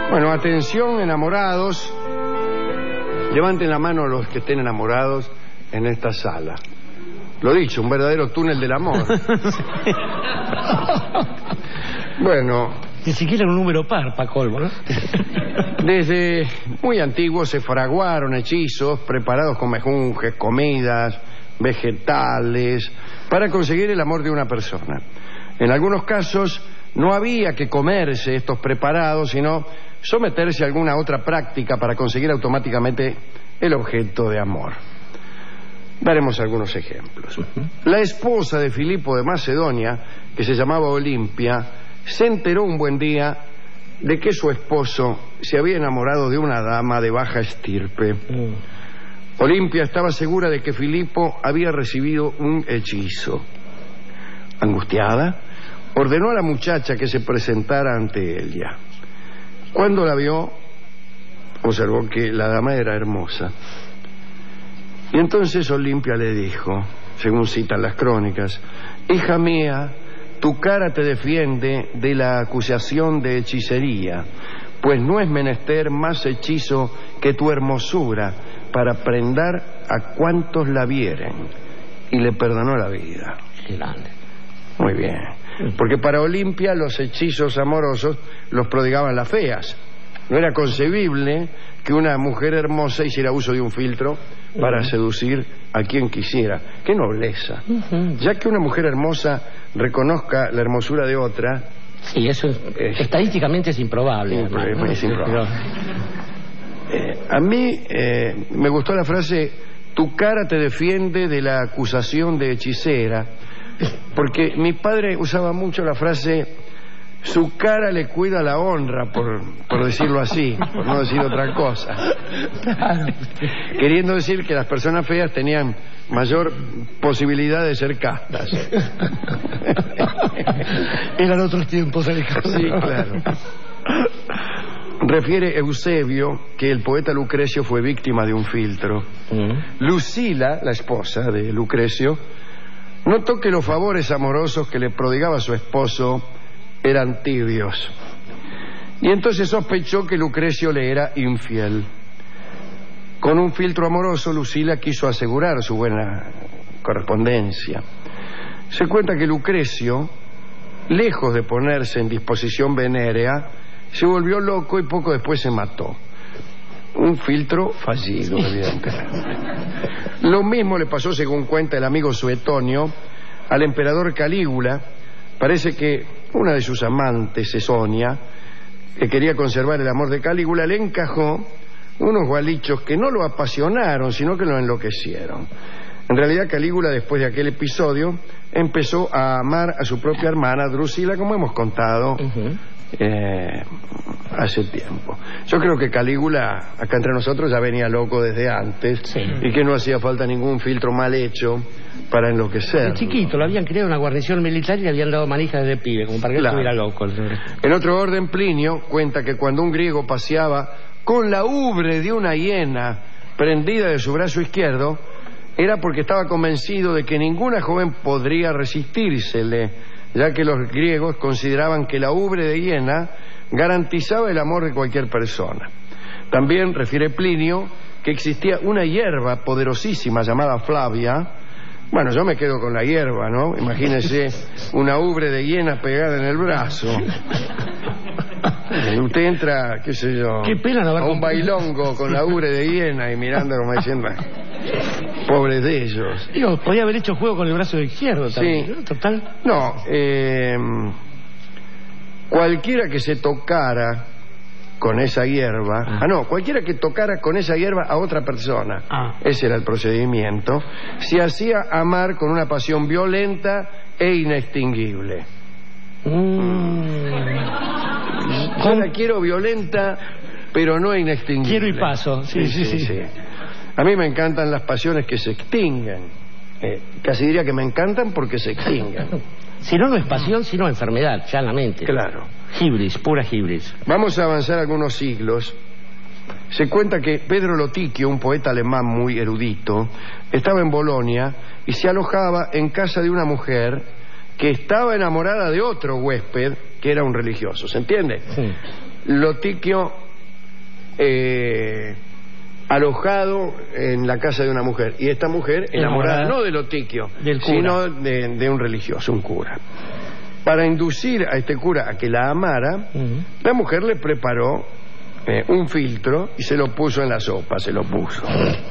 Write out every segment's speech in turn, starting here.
Bueno, atención, enamorados. Levanten la mano los que estén enamorados en esta sala. Lo dicho, un verdadero túnel del amor. Bueno, ni siquiera un número par, pa' colmo, ¿no? Desde muy antiguo se fraguaron hechizos preparados con mejunjes, comidas, vegetales, para conseguir el amor de una persona. En algunos casos no había que comerse estos preparados, sino someterse a alguna otra práctica para conseguir automáticamente el objeto de amor. Daremos algunos ejemplos. La esposa de Filipo de Macedonia, que se llamaba Olimpia, se enteró un buen día de que su esposo se había enamorado de una dama de baja estirpe. Olimpia estaba segura de que Filipo había recibido un hechizo. Angustiada, ordenó a la muchacha que se presentara ante ella. Cuando la vio, observó que la dama era hermosa. Y entonces Olimpia le dijo, según citan las crónicas: hija mía, tu cara te defiende de la acusación de hechicería, pues no es menester más hechizo que tu hermosura para prendar a cuantos la vieren. Y le perdonó la vida. Grande. Muy bien. Porque para Olimpia los hechizos amorosos los prodigaban las feas. No era concebible que una mujer hermosa hiciera uso de un filtro para seducir a quien quisiera. ¡Qué nobleza! Ya que una mujer hermosa reconozca la hermosura de otra... Sí, eso estadísticamente es improbable. Es improbable. A mí me gustó la frase: tu cara te defiende de la acusación de hechicera, porque mi padre usaba mucho la frase: su cara le cuida la honra, por decirlo así, por no decir otra cosa. Claro. Queriendo decir que las personas feas tenían mayor posibilidad de ser castas. Eran otros tiempos, Alejandro. Sí, claro. Refiere Eusebio que el poeta Lucrecio fue víctima de un filtro. Lucila, la esposa de Lucrecio, notó que los favores amorosos que le prodigaba su esposo eran tibios, y entonces sospechó que Lucrecio le era infiel. Con un filtro amoroso, Lucila quiso asegurar su buena correspondencia. Se cuenta que Lucrecio, lejos de ponerse en disposición venérea, se volvió loco y poco después se mató. Un filtro fallido, evidentemente. Lo mismo le pasó, según cuenta el amigo Suetonio, al emperador Calígula. Parece que una de sus amantes, Cesonia, que quería conservar el amor de Calígula, le encajó unos gualichos que no lo apasionaron, sino que lo enloquecieron. En realidad, Calígula, después de aquel episodio, empezó a amar a su propia hermana Drusila, como hemos contado hace tiempo. Yo creo que Calígula, acá entre nosotros, ya venía loco desde antes, sí, y que no hacía falta ningún filtro mal hecho para enloquecer. De chiquito lo habían creado en una guarnición militar y le habían dado manijas de pibe, como para que estuviera loco. En otro orden, Plinio cuenta que cuando un griego paseaba con la ubre de una hiena prendida de su brazo izquierdo, era porque estaba convencido de que ninguna joven podría resistírsele, ya que los griegos consideraban que la ubre de hiena garantizaba el amor de cualquier persona. También refiere Plinio que existía una hierba poderosísima llamada Flavia. Bueno, yo me quedo con la hierba, ¿no? Imagínese una ubre de hiena pegada en el brazo. Usted entra, qué sé yo, qué pena no va a un bailongo con la ubre de hiena y mirando como diciendo, pobres de ellos. Digo, podía haber hecho juego con el brazo izquierdo también, sí, ¿no? Total. No, cualquiera que se tocara con esa hierba, cualquiera que tocara con esa hierba a otra persona, ese era el procedimiento, se hacía amar con una pasión violenta e inextinguible. Yo la quiero violenta, pero no inextinguible. Quiero y paso. Sí. A mí me encantan las pasiones que se extinguen. Casi diría que me encantan porque se extinguen. Si no, no es pasión, sino enfermedad, ya en la mente. Claro. Hibris, pura hibris. Vamos a avanzar algunos siglos. Se cuenta que Pedro Lotichio, un poeta alemán muy erudito, estaba en Bolonia y se alojaba en casa de una mujer que estaba enamorada de otro huésped que era un religioso, ¿se entiende? Sí. Lotiquio alojado en la casa de una mujer, y esta mujer enamorada no de Lotiquio, sino de un religioso, un cura. Para inducir a este cura a que la amara, la mujer le preparó un filtro y se lo puso en la sopa, se lo puso.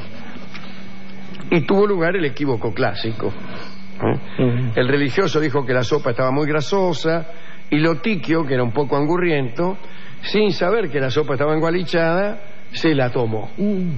Y tuvo lugar el equívoco clásico. El religioso dijo que la sopa estaba muy grasosa, y Lotiquio, que era un poco angurriento, sin saber que la sopa estaba engualichada, se la tomó.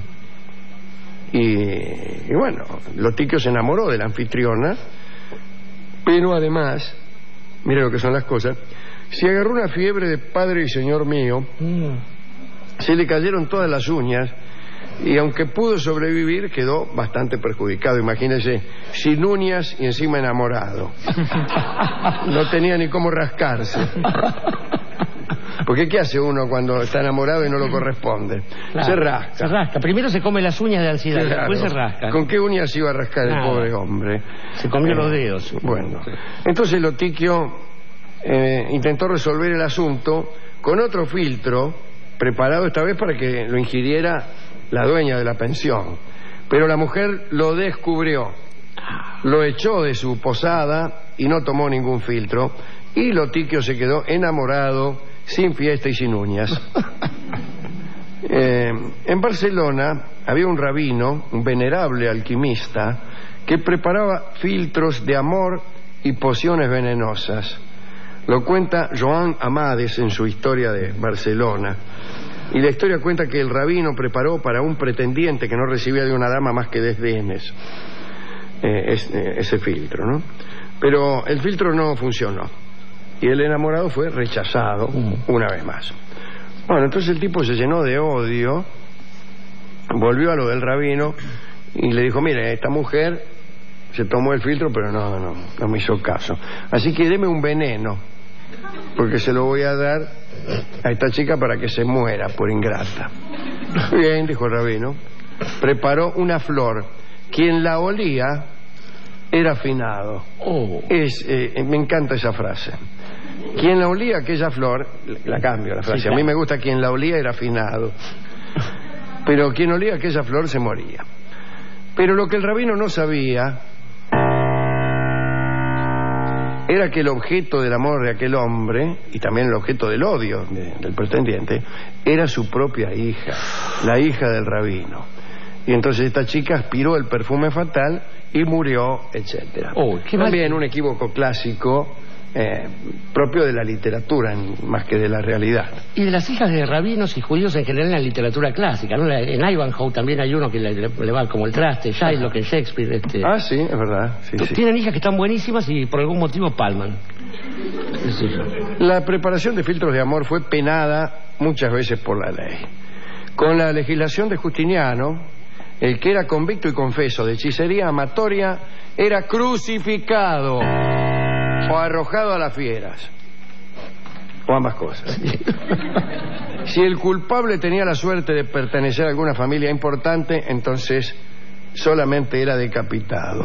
Y bueno, Lotiquio se enamoró de la anfitriona, pero además, mire lo que son las cosas, se agarró una fiebre de padre y señor mío, se le cayeron todas las uñas, y aunque pudo sobrevivir, quedó bastante perjudicado. Imagínese, sin uñas y encima enamorado. No tenía ni cómo rascarse. Porque ¿qué hace uno cuando está enamorado y no lo corresponde? Claro, se rasca. Se rasca. Primero se come las uñas de ansiedad, claro. Después se rasca. ¿Con qué uñas iba a rascar el pobre hombre? Se comió los dedos. Bueno, entonces Lotiquio intentó resolver el asunto con otro filtro, preparado esta vez para que lo ingiriera la dueña de la pensión. Pero la mujer lo descubrió, lo echó de su posada y no tomó ningún filtro, y Lotiquio se quedó enamorado, sin fiesta y sin uñas. En Barcelona había un rabino, un venerable alquimista, que preparaba filtros de amor y pociones venenosas. Lo cuenta Joan Amades en su Historia de Barcelona. Y la historia cuenta que el rabino preparó para un pretendiente que no recibía de una dama más que desdenes ese filtro, ¿no? Pero el filtro no funcionó, y el enamorado fue rechazado una vez más. Bueno, entonces el tipo se llenó de odio, volvió a lo del rabino y le dijo: mire, esta mujer se tomó el filtro, pero no me hizo caso, así que deme un veneno, porque se lo voy a dar a esta chica para que se muera por ingrata. Bien, dijo el rabino. Preparó una flor. Quien la olía era afinado. Me encanta esa frase. Quien la olía, aquella flor, la cambio la frase. Sí, claro. A mí me gusta: quien la olía era afinado. Pero quien olía aquella flor se moría. Pero lo que el rabino no sabía era que el objeto del amor de aquel hombre, y también el objeto del odio del pretendiente, era su propia hija, la hija del rabino. Y entonces esta chica aspiró el perfume fatal y murió, etcétera. También un equívoco clásico propio de la literatura más que de la realidad. Y de las hijas de rabinos y judíos en general en la literatura clásica, ¿no? En Ivanhoe también hay uno que le va como el traste, Shylock en Shakespeare. Sí, es verdad. Sí. Tienen hijas que están buenísimas y por algún motivo palman. La preparación de filtros de amor fue penada muchas veces por la ley. Con la legislación de Justiniano, el que era convicto y confeso de hechicería amatoria era crucificado o arrojado a las fieras, o ambas cosas. Si el culpable tenía la suerte de pertenecer a alguna familia importante, entonces solamente era decapitado.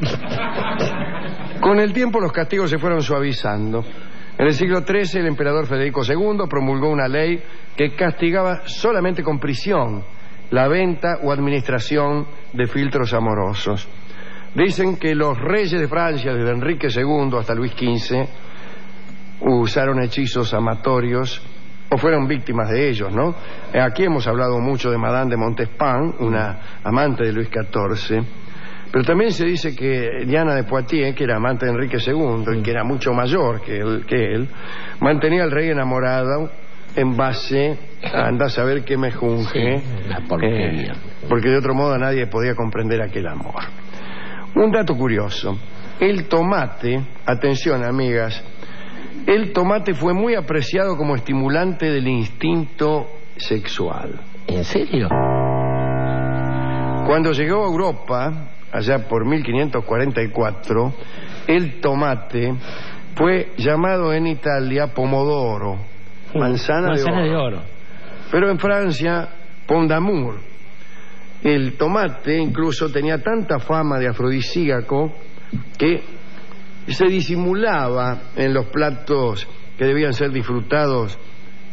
Con el tiempo los castigos se fueron suavizando. En el siglo XIII el emperador Federico II promulgó una ley que castigaba solamente con prisión la venta o administración de filtros amorosos. Dicen que los reyes de Francia, desde Enrique II hasta Luis XV, usaron hechizos amatorios o fueron víctimas de ellos, ¿no? Aquí hemos hablado mucho de Madame de Montespan, una amante de Luis XIV, pero también se dice que Diana de Poitiers, que era amante de Enrique II y que era mucho mayor que él, mantenía al rey enamorado en base a andar a saber qué mejunje, porque de otro modo nadie podía comprender aquel amor. Un dato curioso: el tomate, atención amigas, el tomate fue muy apreciado como estimulante del instinto sexual. ¿En serio? Cuando llegó a Europa, allá por 1544, el tomate fue llamado en Italia pomodoro, manzana de oro. Pero en Francia, pont d'amour. El tomate incluso tenía tanta fama de afrodisíaco que se disimulaba en los platos que debían ser disfrutados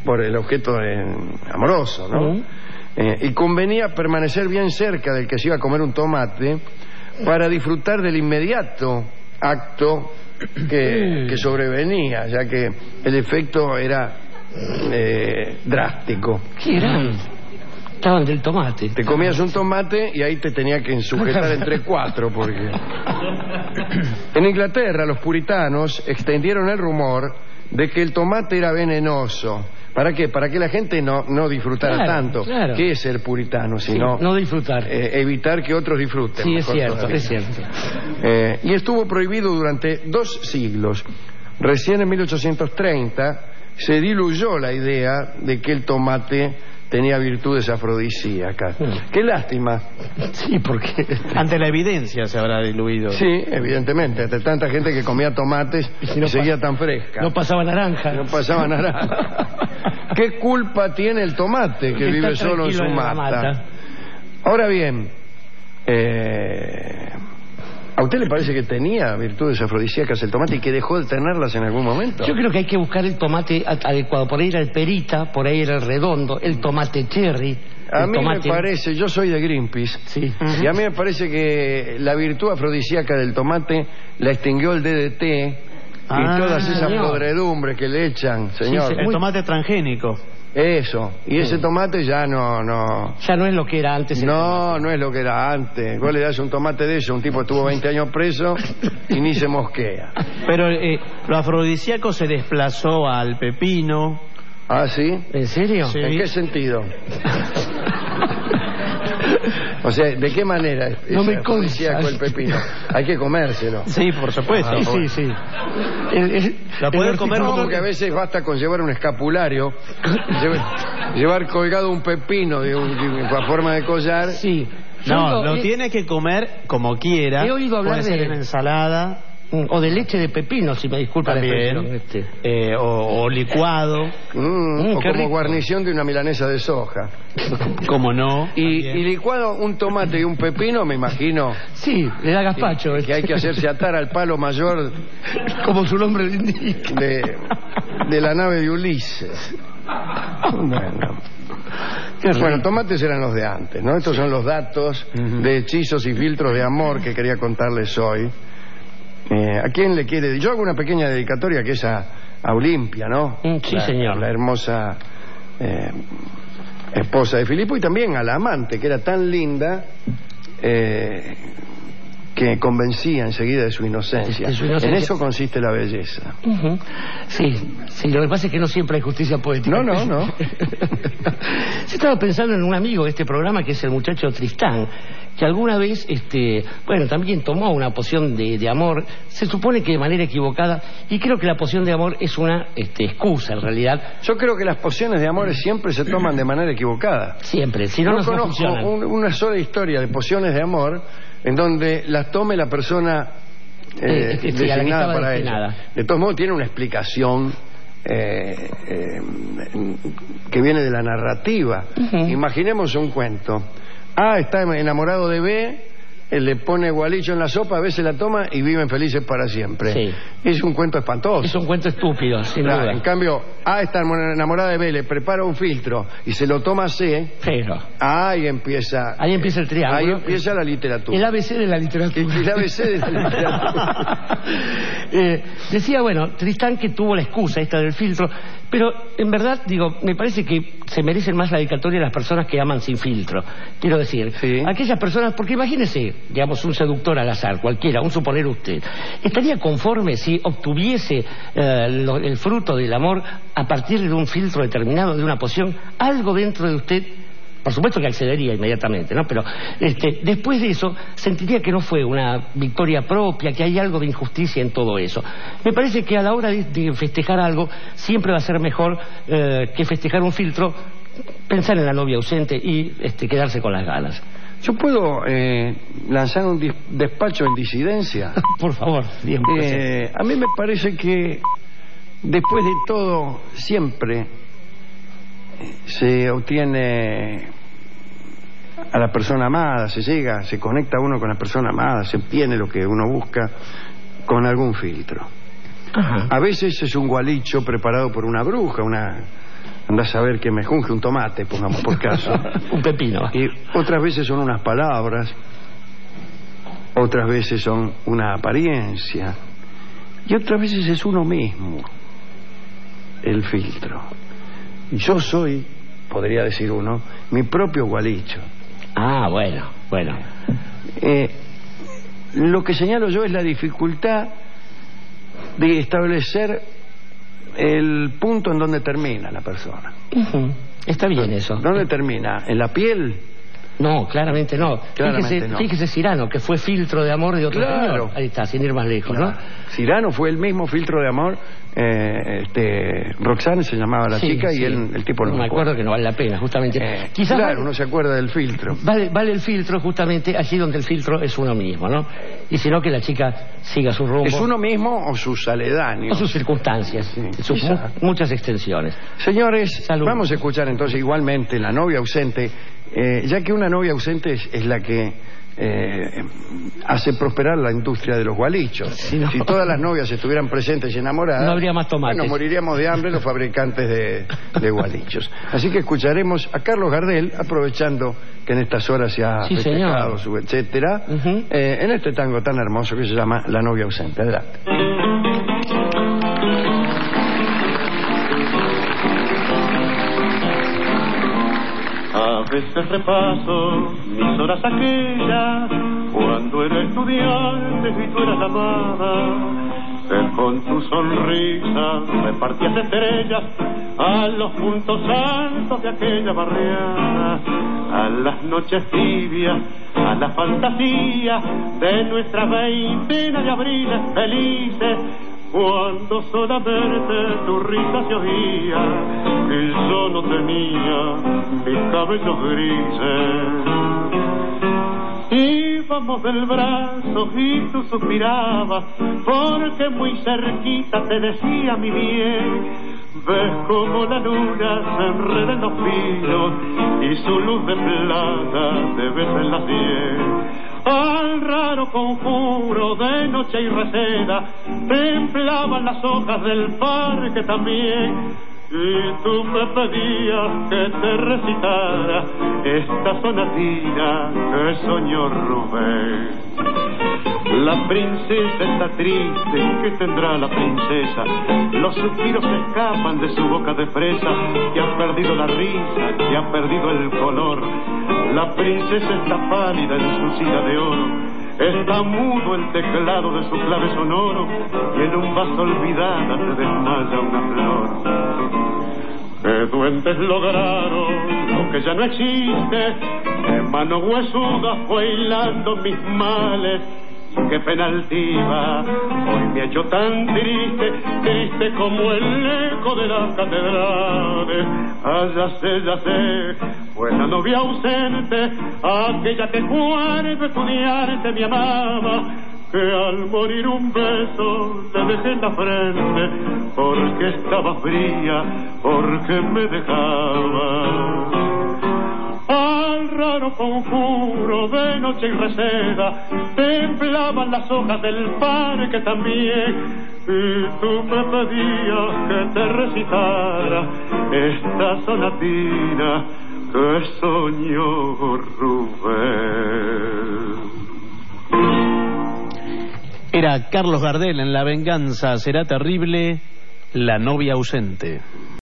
por el objeto amoroso, ¿no? Y convenía permanecer bien cerca del que se iba a comer un tomate para disfrutar del inmediato acto que sobrevenía, ya que el efecto era drástico. ¿Qué eran? Estaban del tomate. Te comías un tomate y ahí te tenía que sujetar entre cuatro, porque... En Inglaterra los puritanos extendieron el rumor de que el tomate era venenoso. ¿Para qué? Para que la gente no disfrutara tanto. Claro. ¿Qué es ser puritano? Sino no disfrutar. Evitar que otros disfruten. Sí, es cierto, es cierto. Y estuvo prohibido durante 2 siglos. Recién en 1830 se diluyó la idea de que el tomate tenía virtudes afrodisíacas. Qué lástima. Sí, porque... Ante la evidencia se habrá diluido. Sí, evidentemente. Ante tanta gente que comía tomates y seguía tan fresca. No pasaba naranja. No pasaba naranja. ¿Qué culpa tiene el tomate que vive solo en su mata? Ahora bien, ¿a usted le parece que tenía virtudes afrodisíacas el tomate y que dejó de tenerlas en algún momento? Yo creo que hay que buscar el tomate adecuado. Por ahí era el perita, por ahí era el redondo, el tomate cherry. A mí me parece, yo soy de Greenpeace, sí. Y a mí me parece que la virtud afrodisíaca del tomate la extinguió el DDT y todas esas podredumbres que le echan, señor. Sí, el tomate transgénico. Eso, y ese tomate ya no... Ya no es lo que era antes. No es lo que era antes. Vos le das un tomate de eso, un tipo estuvo 20 años preso y ni se mosquea. Pero lo afrodisíaco se desplazó al pepino. ¿Ah, sí? ¿En serio? Sí. ¿En qué sentido? O sea, ¿de qué manera no me afrodisíaco el pepino? Hay que comérselo. Sí, por supuesto. Sí. Lo puede comer porque a veces basta con llevar un escapulario, llevar colgado un pepino de una forma de collar. Sí. No, lo tiene que comer como quiera. He oído hablar puede ser de en ensalada. O de leche de pepino, si me disculpa también, la expresión. O licuado. O como rico. Guarnición de una milanesa de soja. Como no. Y licuado un tomate y un pepino, me imagino. Sí, le da gazpacho. Que hay que hacerse atar al palo mayor, como su nombre le indica, de la nave de Ulises. Bueno, tomates eran los de antes, ¿no? Estos son los datos de hechizos y filtros de amor que quería contarles hoy. ¿A quién le quiere? Yo hago una pequeña dedicatoria que es a Olimpia, ¿no? Sí, señor. La hermosa esposa de Filipo, y también a la amante, que era tan linda que convencía enseguida de su inocencia. En eso consiste la belleza. Sí, lo que pasa es que no siempre hay justicia poética. No. Yo estaba pensando en un amigo de este programa que es el muchacho Tristán, que alguna vez, también tomó una poción de amor, se supone que de manera equivocada, y creo que la poción de amor es una excusa en realidad. Yo creo que las pociones de amor siempre se toman de manera equivocada. Siempre, si no conozco funcionan. Una sola historia de pociones de amor en donde las tome la persona designada para ello. De todos modos tiene una explicación que viene de la narrativa. Imaginemos un cuento. A está enamorado de B, él le pone gualicho en la sopa, B se la toma y viven felices para siempre. Sí. Es un cuento espantoso. Es un cuento estúpido, sin duda. En cambio, A está enamorada de B, le prepara un filtro y se lo toma C. Pero Ahí empieza el triángulo. Ahí empieza la literatura. El ABC de la literatura. El ABC de la literatura. Decía, Tristán que tuvo la excusa esta del filtro, pero en verdad, me parece que se merecen más la dedicatoria las personas que aman sin filtro. Quiero decir, aquellas personas, porque imagínese, digamos, un seductor al azar, cualquiera, un suponer usted, ¿estaría conforme si obtuviese el fruto del amor a partir de un filtro determinado, de una poción? Algo dentro de usted, por supuesto que accedería inmediatamente, ¿no? Pero después de eso sentiría que no fue una victoria propia, que hay algo de injusticia en todo eso. Me parece que a la hora de festejar algo siempre va a ser mejor que festejar un filtro, pensar en la novia ausente y quedarse con las ganas. ¿Yo puedo lanzar un despacho en disidencia? Por favor, bien. A mí me parece que después de todo siempre se obtiene a la persona amada, se conecta uno con la persona amada, se obtiene lo que uno busca con algún filtro. A veces es un gualicho preparado por una bruja, andás a ver que me junge un tomate, pongamos por caso. Un pepino. Y otras veces son unas palabras, otras veces son una apariencia, y otras veces es uno mismo, el filtro. Yo soy, podría decir uno, mi propio Gualicho. Ah, bueno. Lo que señalo yo es la dificultad de establecer el punto en donde termina la persona. Está bien eso. ¿Dónde termina? ¿En la piel? No, claramente no. Claramente no. Fíjese Cyrano, que fue filtro de amor de otro señor. Ahí está, sin ir más lejos, claro. ¿No? Cyrano fue el mismo filtro de amor. Roxanne se llamaba la chica, sí. Y el tipo no me acuerdo que no vale la pena, justamente. Quizás claro, uno se acuerda del filtro. Vale el filtro justamente allí donde el filtro es uno mismo, ¿no? Y si no, que la chica siga su rumbo. ¿Es uno mismo o sus aledaños? O sus circunstancias, sus muchas extensiones. Señores, salud. Vamos a escuchar entonces igualmente La novia ausente, ya que una novia ausente es la que hace prosperar la industria de los gualichos. Si todas las novias estuvieran presentes y enamoradas, no habría más tomates. Bueno, moriríamos de hambre los fabricantes de gualichos. Así que escucharemos a Carlos Gardel, aprovechando que en estas horas se ha festejado su etcétera, en este tango tan hermoso que se llama La novia ausente. Adelante. A veces repaso mis horas aquellas, cuando era estudiante y tú eras amada, que con tu sonrisa repartías estrellas a los puntos altos de aquella barriada, a las noches tibias, a la fantasía de nuestra veintena de abriles felices, cuando solamente tu risa se oía y yo no tenía mis cabellos grises. Íbamos del brazo y tú suspirabas, porque muy cerquita te decía mi bien. Ves como la luna se enreda en los pinos y su luz de plata te besa en la piel. Al raro conjuro de noche y receda templaban las hojas del parque también, y tú me pedías que te recitara esta sonatina que soñó Rubén. La princesa está triste, ¿qué tendrá la princesa? Los suspiros escapan de su boca de fresa, que ha perdido la risa, que ha perdido el color. La princesa está pálida en su silla de oro, está mudo el teclado de su clave sonoro, y en un vaso olvidada se desmaya una flor. Que duendes lograron lo que ya no existe, que mano huesuda fue hilando mis males. Qué pena altiva, hoy me ha hecho tan triste, triste como el eco de las catedrales. Ah, ya sé, fue la novia ausente, aquella que cuando estudiante me amaba, que al morir un beso le dejé en la frente, porque estaba fría, porque me dejaba. Al raro conjuro de noche y reseda temblaban las hojas del parque también, y tú me pedías que te recitara esta sonatina que soñó Rubén. Era Carlos Gardel en La venganza será terrible, La novia ausente.